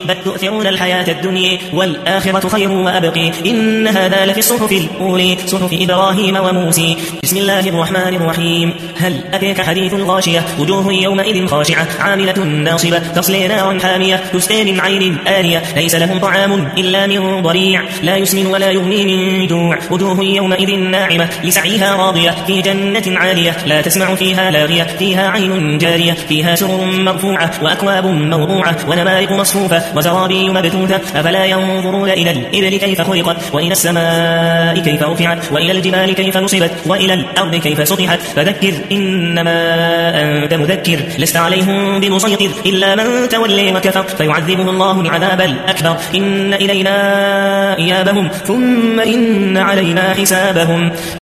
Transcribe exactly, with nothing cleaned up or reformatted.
بل تؤثرون الحياة الدنيا والآخرة خير وأبقي إن هذا لفي الصحف الأولى صحف إبراهيم وموسى. بسم الله الرحمن الرحيم. هل أتاك حديث الغاشية وجوه يومئذ خاشعة عاملة ناصبة تصلي نارا حامية تسقى من عين آنية ليس لهم طعام إلا من ضريع لا يسمن ولا يغني من جوع وجوه يومئذ ناعمة لسعيها راضية في جنة عالية لا تسمع فيها لاغية فيها عين جارية فيها سرر مرفوعة وأكواب موضوعة ونمارق مصفوفة وزرابي مبثوثة أفلا ينظرون إلى الإبل كيف خلقت وإلى السماء كيف رفعت وإلى الجبال كيف نصبت وإلى الأرض كيف سطحت فذكر إنما أنت مذكر لست عليهم بمسيطر إلا من تولي وكفر فيعذبه الله العذاب الأكبر إن إلينا إيابهم ثم إن علينا حسابهم.